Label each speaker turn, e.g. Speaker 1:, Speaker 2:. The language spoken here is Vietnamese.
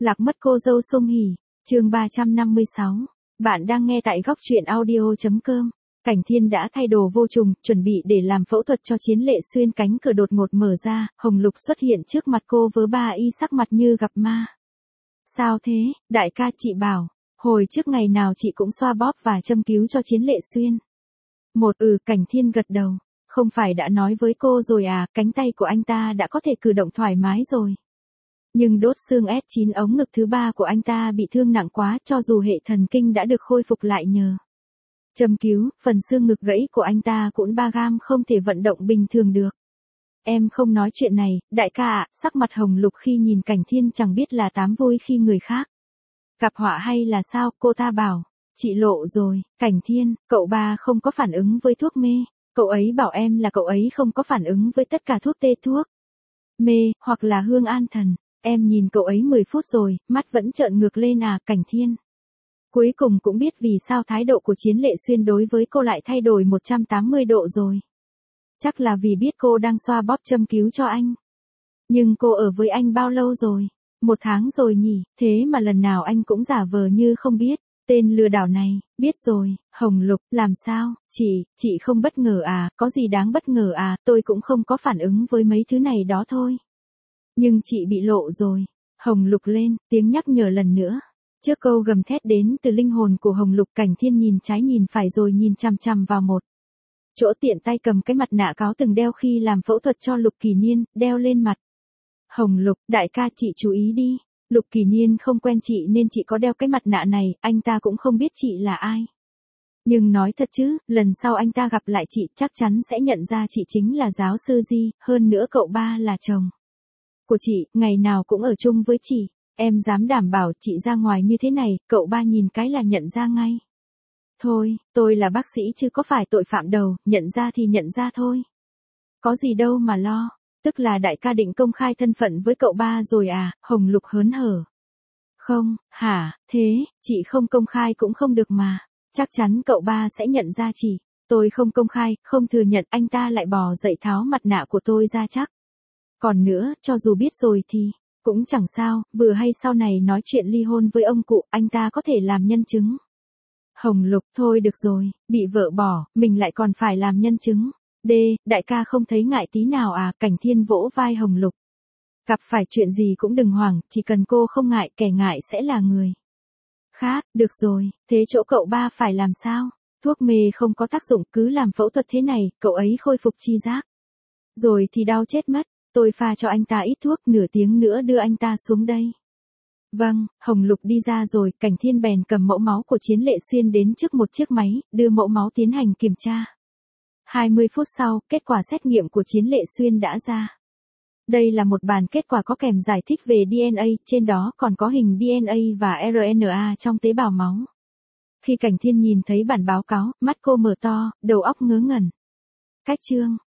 Speaker 1: Lạc mất cô dâu Song Hỷ, chương 356. Bạn đang nghe tại góc truyện audio.com. Cảnh Thiên đã thay đồ vô trùng, chuẩn bị để làm phẫu thuật cho Chiến Lệ Xuyên. Cánh cửa đột ngột mở ra, Hồng Lục xuất hiện trước mặt cô với ba y sắc mặt như gặp ma. Sao thế, đại ca, chị bảo, hồi trước ngày nào chị cũng xoa bóp và châm cứu cho Chiến Lệ Xuyên. Cảnh Thiên gật đầu. Không phải đã nói với cô rồi à, cánh tay của anh ta đã có thể cử động thoải mái rồi. Nhưng đốt xương S9 ống ngực thứ 3 của anh ta bị thương nặng quá, cho dù hệ thần kinh đã được khôi phục lại nhờ châm cứu, phần xương ngực gãy của anh ta cũng 3 gam, không thể vận động bình thường được. Em không nói chuyện này, đại ca ạ. Sắc mặt Hồng Lục khi nhìn Cảnh Thiên chẳng biết là tám vui khi người khác gặp họa hay là sao. Cô ta bảo, chị lộ rồi. Cảnh Thiên, cậu ba không có phản ứng với thuốc mê. Cậu ấy bảo em là cậu ấy không có phản ứng với tất cả thuốc tê, thuốc mê, hoặc là hương an thần. Em nhìn cậu ấy 10 phút rồi, mắt vẫn trợn ngược lên à. Cảnh Thiên cuối cùng cũng biết vì sao thái độ của Chiến Lệ Xuyên đối với cô lại thay đổi 180 độ rồi. Chắc là vì biết cô đang xoa bóp châm cứu cho anh. Nhưng cô ở với anh bao lâu rồi? 1 tháng rồi nhỉ, thế mà lần nào anh cũng giả vờ như không biết. Tên lừa đảo này, biết rồi. Hồng Lục, làm sao? Chị không bất ngờ à, có gì đáng bất ngờ à, tôi cũng không có phản ứng với mấy thứ này đó thôi. Nhưng chị bị lộ rồi. Hồng Lục lên, tiếng nhắc nhở lần nữa. Trước câu gầm thét đến từ linh hồn của Hồng Lục, Cảnh Thiên nhìn trái nhìn phải rồi nhìn chằm chằm vào một chỗ tiện tay cầm cái mặt nạ cáo từng đeo khi làm phẫu thuật cho Lục Kỳ Niên, đeo lên mặt. Hồng Lục, đại ca, chị chú ý đi. Lục Kỳ Niên không quen chị nên chị có đeo cái mặt nạ này, anh ta cũng không biết chị là ai. Nhưng nói thật chứ, lần sau anh ta gặp lại chị chắc chắn sẽ nhận ra chị chính là giáo sư Di, hơn nữa cậu ba là chồng của chị, ngày nào cũng ở chung với chị. Em dám đảm bảo chị ra ngoài như thế này, cậu ba nhìn cái là nhận ra ngay. Thôi, tôi là bác sĩ chứ có phải tội phạm đâu, nhận ra thì nhận ra thôi. Có gì đâu mà lo. Tức là đại ca định công khai thân phận với cậu ba rồi à? Hồng Lục hớn hở. Không, hả, thế, chị không công khai cũng không được mà. Chắc chắn cậu ba sẽ nhận ra chị. Tôi không công khai, không thừa nhận, anh ta lại bò dậy tháo mặt nạ của tôi ra chắc. Còn nữa, cho dù biết rồi thì cũng chẳng sao, vừa hay sau này nói chuyện ly hôn với ông cụ, anh ta có thể làm nhân chứng. Hồng Lục, thôi được rồi, bị vợ bỏ, mình lại còn phải làm nhân chứng. Đại ca không thấy ngại tí nào à? Cảnh Thiên vỗ vai Hồng Lục. Gặp phải chuyện gì cũng đừng hoảng, chỉ cần cô không ngại, kẻ ngại sẽ là người khác. Được rồi, thế chỗ cậu ba phải làm sao? Thuốc mê không có tác dụng, cứ làm phẫu thuật thế này, cậu ấy khôi phục chi giác rồi thì đau chết mất. Tôi pha cho anh ta ít thuốc, nửa tiếng nữa đưa anh ta xuống đây. Vâng. Hồng Lục đi ra rồi, Cảnh Thiên bèn cầm mẫu máu của Chiến Lệ Xuyên đến trước một chiếc máy, đưa mẫu máu tiến hành kiểm tra. 20 phút sau, kết quả xét nghiệm của Chiến Lệ Xuyên đã ra. Đây là một bản kết quả có kèm giải thích về DNA, trên đó còn có hình DNA và RNA trong tế bào máu. Khi Cảnh Thiên nhìn thấy bản báo cáo, mắt cô mở to, đầu óc ngớ ngẩn. Cách chương